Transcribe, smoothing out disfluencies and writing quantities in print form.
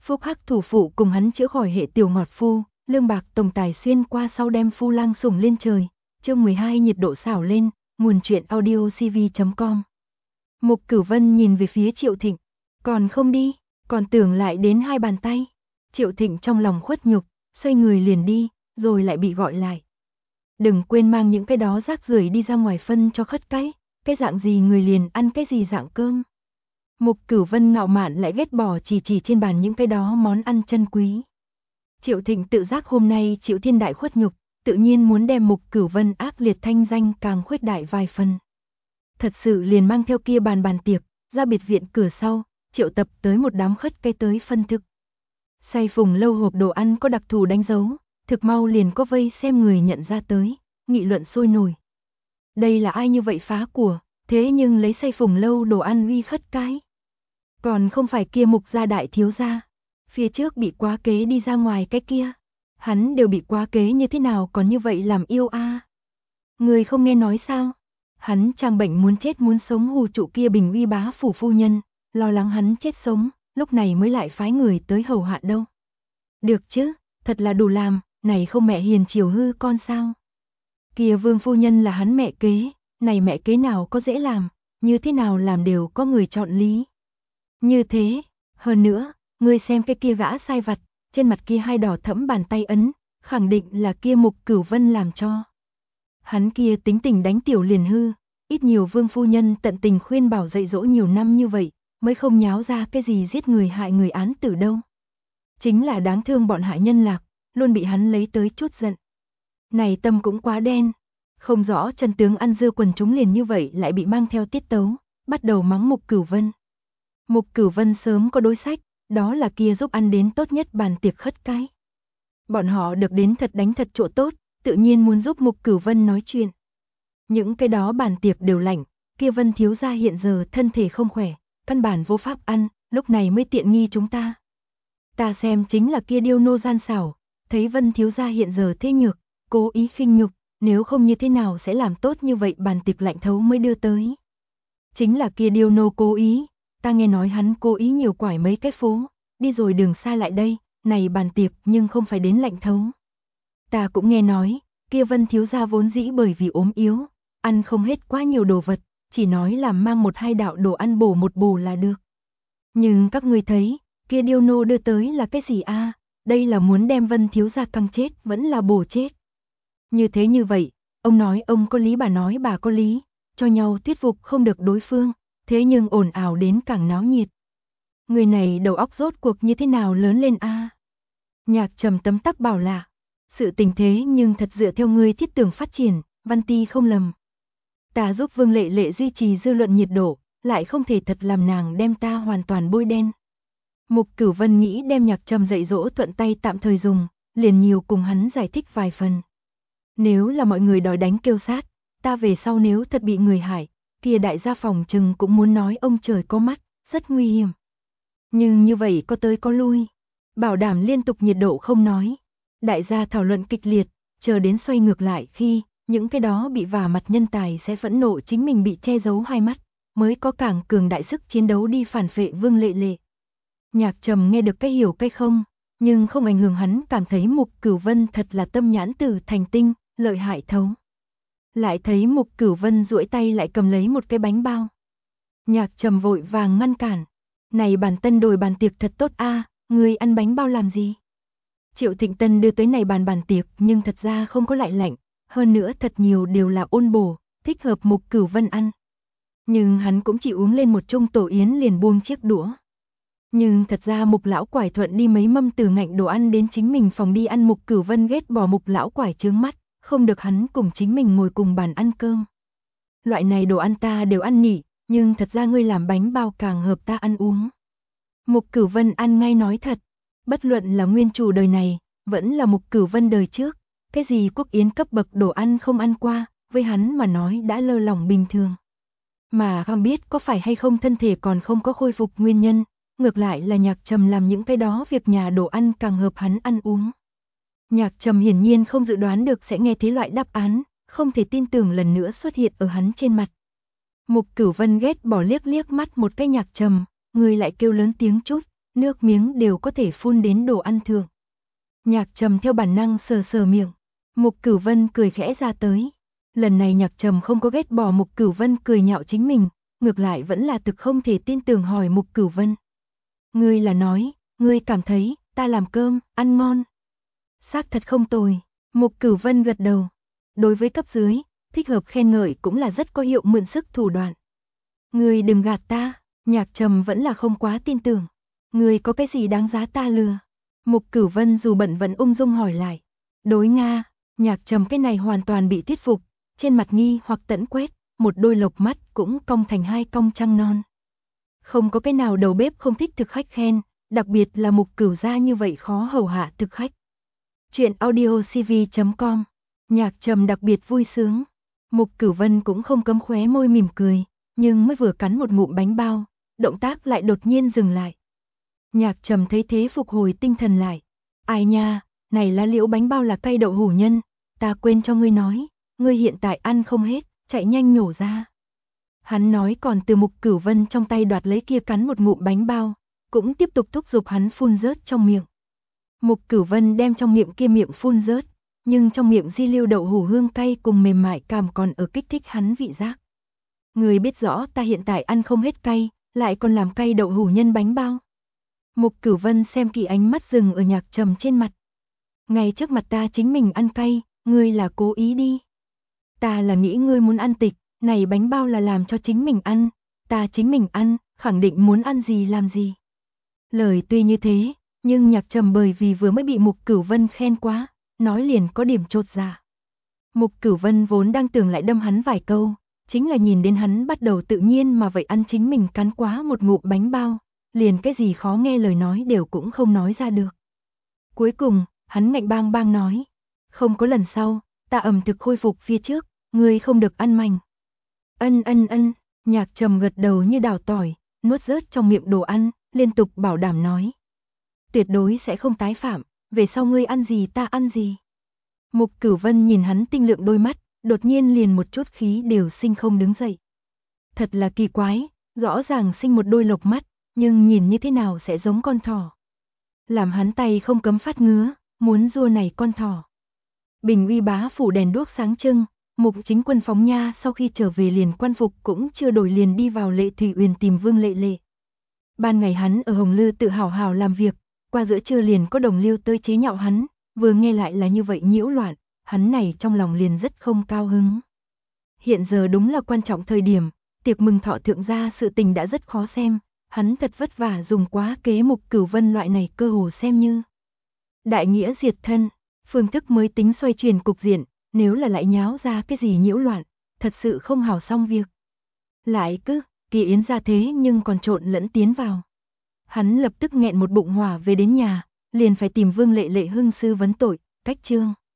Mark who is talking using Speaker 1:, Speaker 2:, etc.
Speaker 1: Phúc Hắc thủ phụ cùng hắn chữa khỏi hệ tiểu ngọt phu, lương bạc tổng tài xuyên qua sau đem phu lang sủng lên trời. Chương 12 nhiệt độ xảo lên, nguồn truyện audio cv.com. Mục Cửu Vân nhìn về phía Triệu Thịnh, còn không đi, còn tưởng lại đến hai bàn tay. Triệu Thịnh trong lòng khuất nhục, xoay người liền đi, rồi lại bị gọi lại. Đừng quên mang những cái đó rác rưởi đi ra ngoài phân cho khất cái dạng gì người liền ăn cái gì dạng cơm. Mục Cửu Vân ngạo mạn lại ghét bỏ chỉ trên bàn những cái đó món ăn chân quý. Triệu Thịnh tự giác hôm nay chịu thiên đại khuất nhục, tự nhiên muốn đem Mục Cửu Vân ác liệt thanh danh càng khuếch đại vài phần. Thật sự liền mang theo kia bàn tiệc, ra biệt viện cửa sau, triệu tập tới một đám khất cái tới phân thực. Say phùng lâu hộp đồ ăn có đặc thù đánh dấu, thực mau liền có vây xem người nhận ra tới, nghị luận sôi nổi. Đây là ai như vậy phá của, thế nhưng lấy say phùng lâu đồ ăn uy khất cái. Còn không phải kia Mục gia đại thiếu gia, phía trước bị quá kế đi ra ngoài cái kia. Hắn đều bị quá kế như thế nào còn như vậy làm yêu a? Người không nghe nói sao? Hắn trang bệnh muốn chết muốn sống hù trụ kia Bình Uy bá phủ phu nhân, lo lắng hắn chết sống, lúc này mới lại phái người tới hầu hạ đâu. Được chứ, thật là đủ làm, này không mẹ hiền chiều hư con sao? Kia Vương phu nhân là hắn mẹ kế, này mẹ kế nào có dễ làm, như thế nào làm đều có người chọn lý. Như thế, hơn nữa, ngươi xem cái kia gã sai vặt, trên mặt kia hai đỏ thẫm bàn tay ấn, khẳng định là kia Mục Cửu Vân làm cho. Hắn kia tính tình đánh tiểu liền hư, ít nhiều Vương phu nhân tận tình khuyên bảo dạy dỗ nhiều năm như vậy, mới không nháo ra cái gì giết người hại người án tử đâu. Chính là đáng thương bọn hại nhân lạc, luôn bị hắn lấy tới chút giận. Này tâm cũng quá đen, không rõ chân tướng ăn dưa quần chúng liền như vậy lại bị mang theo tiết tấu, bắt đầu mắng Mục Cửu Vân. Mục Cửu Vân sớm có đối sách, đó là kia giúp ăn đến tốt nhất bàn tiệc khất cái. Bọn họ được đến thật đánh thật chỗ tốt, tự nhiên muốn giúp Mục Cửu Vân nói chuyện. Những cái đó bàn tiệc đều lạnh, kia Vân thiếu gia hiện giờ thân thể không khỏe, căn bản vô pháp ăn, lúc này mới tiện nghi chúng ta. Ta xem chính là kia điêu nô gian xảo, thấy Vân thiếu gia hiện giờ thế nhược, cố ý khinh nhục, nếu không như thế nào sẽ làm tốt như vậy bàn tiệc lạnh thấu mới đưa tới. Chính là kia điêu nô cố ý, ta nghe nói hắn cố ý nhiều quải mấy cái phố, đi rồi đường xa lại đây, này bàn tiệc nhưng không phải đến lạnh thấu. Ta cũng nghe nói, kia Vân thiếu gia vốn dĩ bởi vì ốm yếu, ăn không hết quá nhiều đồ vật, chỉ nói là mang một hai đạo đồ ăn bổ một bổ là được. Nhưng các ngươi thấy, kia điêu nô đưa tới là cái gì a? Đây là muốn đem Vân thiếu gia căng chết, vẫn là bổ chết. Như thế như vậy, ông nói ông có lý bà nói bà có lý, cho nhau thuyết phục không được đối phương, thế nhưng ồn ào đến càng náo nhiệt. Người này đầu óc rốt cuộc như thế nào lớn lên a? Nhạc Trầm tấm tắc bảo là, sự tình thế nhưng thật dựa theo ngươi thiết tưởng phát triển, Văn Ti không lầm. Ta giúp Vương Lệ Lệ duy trì dư luận nhiệt độ, lại không thể thật làm nàng đem ta hoàn toàn bôi đen. Mục Cửu Vân nghĩ đem Nhạc Trầm dạy dỗ thuận tay tạm thời dùng, liền nhiều cùng hắn giải thích vài phần. Nếu là mọi người đòi đánh kêu sát, ta về sau nếu thật bị người hại, kia đại gia phòng trừng cũng muốn nói ông trời có mắt, rất nguy hiểm. Nhưng như vậy có tới có lui, bảo đảm liên tục nhiệt độ không nói. Đại gia thảo luận kịch liệt, chờ đến xoay ngược lại khi những cái đó bị vả mặt nhân tài sẽ phẫn nộ chính mình bị che giấu hai mắt, mới có càng cường đại sức chiến đấu đi phản phệ Vương Lệ Lệ. Nhạc Trầm nghe được cái hiểu cái không, nhưng không ảnh hưởng hắn cảm thấy Mục Cửu Vân thật là tâm nhãn tử thành tinh, lợi hại thấu. Lại thấy Mục Cửu Vân duỗi tay lại cầm lấy một cái bánh bao. Nhạc Trầm vội vàng ngăn cản. Này bản tân đồi bàn tiệc thật tốt a, người ăn bánh bao làm gì? Triệu Thịnh Tân đưa tới này bàn tiệc nhưng thật ra không có lại lạnh, hơn nữa thật nhiều đều là ôn bổ, thích hợp Mục Cửu Vân ăn. Nhưng hắn cũng chỉ uống lên một chung tổ yến liền buông chiếc đũa. Nhưng thật ra Mục lão quải thuận đi mấy mâm từ ngạnh đồ ăn đến chính mình phòng đi ăn. Mục Cửu Vân ghét bỏ Mục lão quải chướng mắt, không được hắn cùng chính mình ngồi cùng bàn ăn cơm. Loại này đồ ăn ta đều ăn nhỉ, nhưng thật ra ngươi làm bánh bao càng hợp ta ăn uống. Mục Cửu Vân ăn ngay nói thật, bất luận là nguyên chủ đời này, vẫn là Mục Cửu Vân đời trước, cái gì quốc yến cấp bậc đồ ăn không ăn qua, với hắn mà nói đã lơ lỏng bình thường. Mà không biết có phải hay không thân thể còn không có khôi phục nguyên nhân, ngược lại là Nhạc Trầm làm những cái đó việc nhà đồ ăn càng hợp hắn ăn uống. Nhạc Trầm hiển nhiên không dự đoán được sẽ nghe thế loại đáp án, không thể tin tưởng lần nữa xuất hiện ở hắn trên mặt. Mục Cửu Vân ghét bỏ liếc mắt một cái Nhạc Trầm, người lại kêu lớn tiếng chút, nước miếng đều có thể phun đến đồ ăn thượng. Nhạc Trầm theo bản năng sờ sờ miệng, Mục Cửu Vân cười khẽ ra tới. Lần này Nhạc Trầm không có ghét bỏ Mục Cửu Vân cười nhạo chính mình, ngược lại vẫn là thực không thể tin tưởng hỏi Mục Cửu Vân. Ngươi là nói, ngươi cảm thấy, ta làm cơm, ăn ngon. Xác thật không tồi, Mục Cửu Vân gật đầu. Đối với cấp dưới, thích hợp khen ngợi cũng là rất có hiệu mượn sức thủ đoạn. Ngươi đừng gạt ta, Nhạc Trầm vẫn là không quá tin tưởng. Ngươi có cái gì đáng giá ta lừa? Mục Cửu Vân dù bận vẫn ung dung hỏi lại. Đối Nga, Nhạc Trầm cái này hoàn toàn bị thuyết phục, trên mặt nghi hoặc tẫn quét, một đôi lộc mắt cũng cong thành hai cong trăng non. Không có cái nào đầu bếp không thích thực khách khen, đặc biệt là Mục Cửu gia như vậy khó hầu hạ thực khách. Chuyện audiocv.com, Nhạc Trầm đặc biệt vui sướng. Mục Cửu Vân cũng không cấm khóe môi mỉm cười, nhưng mới vừa cắn một ngụm bánh bao, động tác lại đột nhiên dừng lại. Nhạc Trầm thấy thế phục hồi tinh thần lại. Ai nha, này lá liễu bánh bao là cây đậu hủ nhân, ta quên cho ngươi nói, ngươi hiện tại ăn không hết, chạy nhanh nhổ ra. Hắn nói còn từ Mục Cửu Vân trong tay đoạt lấy kia cắn một ngụm bánh bao, cũng tiếp tục thúc giục hắn phun rớt trong miệng. Mục Cửu Vân đem trong miệng kia miệng phun rớt, nhưng trong miệng di lưu đậu hủ hương cay cùng mềm mại cảm còn ở kích thích hắn vị giác. Người biết rõ ta hiện tại ăn không hết cay, lại còn làm cay đậu hủ nhân bánh bao. Mục Cửu Vân xem kỹ ánh mắt dừng ở Nhạc Trầm trên mặt. Ngay trước mặt ta chính mình ăn cay, ngươi là cố ý đi. Ta là nghĩ ngươi muốn ăn tịch, này bánh bao là làm cho chính mình ăn, ta chính mình ăn, khẳng định muốn ăn gì làm gì. Lời tuy như thế, nhưng Nhạc Trầm bởi vì vừa mới bị Mục Cửu Vân khen quá, nói liền có điểm chột dạ. Mục Cửu Vân vốn đang tưởng lại đâm hắn vài câu, chính là nhìn đến hắn bắt đầu tự nhiên mà vậy ăn chính mình cắn quá một ngụm bánh bao, liền cái gì khó nghe lời nói đều cũng không nói ra được. Cuối cùng, hắn ngạnh bang bang nói, không có lần sau, ta ẩm thực khôi phục phía trước, ngươi không được ăn mành. Ân, Nhạc Trầm gật đầu như đào tỏi, nuốt rớt trong miệng đồ ăn, liên tục bảo đảm nói. Tuyệt đối sẽ không tái phạm, về sau ngươi ăn gì ta ăn gì. Mục Cửu Vân nhìn hắn tinh lượng đôi mắt, đột nhiên liền một chút khí đều sinh không đứng dậy. Thật là kỳ quái, rõ ràng sinh một đôi lộc mắt, nhưng nhìn như thế nào sẽ giống con thỏ. Làm hắn tay không cấm phát ngứa, muốn rua này con thỏ. Bình Uy bá phủ đèn đuốc sáng trưng, Mục Chính Quân phóng nha sau khi trở về liền quan phục cũng chưa đổi liền đi vào Lệ Thủy Uyển tìm Vương Lệ Lệ. Ban ngày hắn ở Hồng Lư tự hào hào làm việc, qua giữa trưa liền có đồng liêu tới chế nhạo hắn, vừa nghe lại là như vậy nhiễu loạn, hắn này trong lòng liền rất không cao hứng. Hiện giờ đúng là quan trọng thời điểm, tiệc mừng thọ thượng gia sự tình đã rất khó xem, hắn thật vất vả dùng quá kế Mục Cửu Vân loại này cơ hồ xem như đại nghĩa diệt thân, phương thức mới tính xoay chuyển cục diện, nếu là lại nháo ra cái gì nhiễu loạn, thật sự không hảo xong việc. Lại cứ, Kỳ Yến ra thế nhưng còn trộn lẫn tiến vào. Hắn lập tức nghẹn một bụng hỏa về đến nhà, liền phải tìm Vương Lệ Lệ hưng sư vấn tội, cách trương.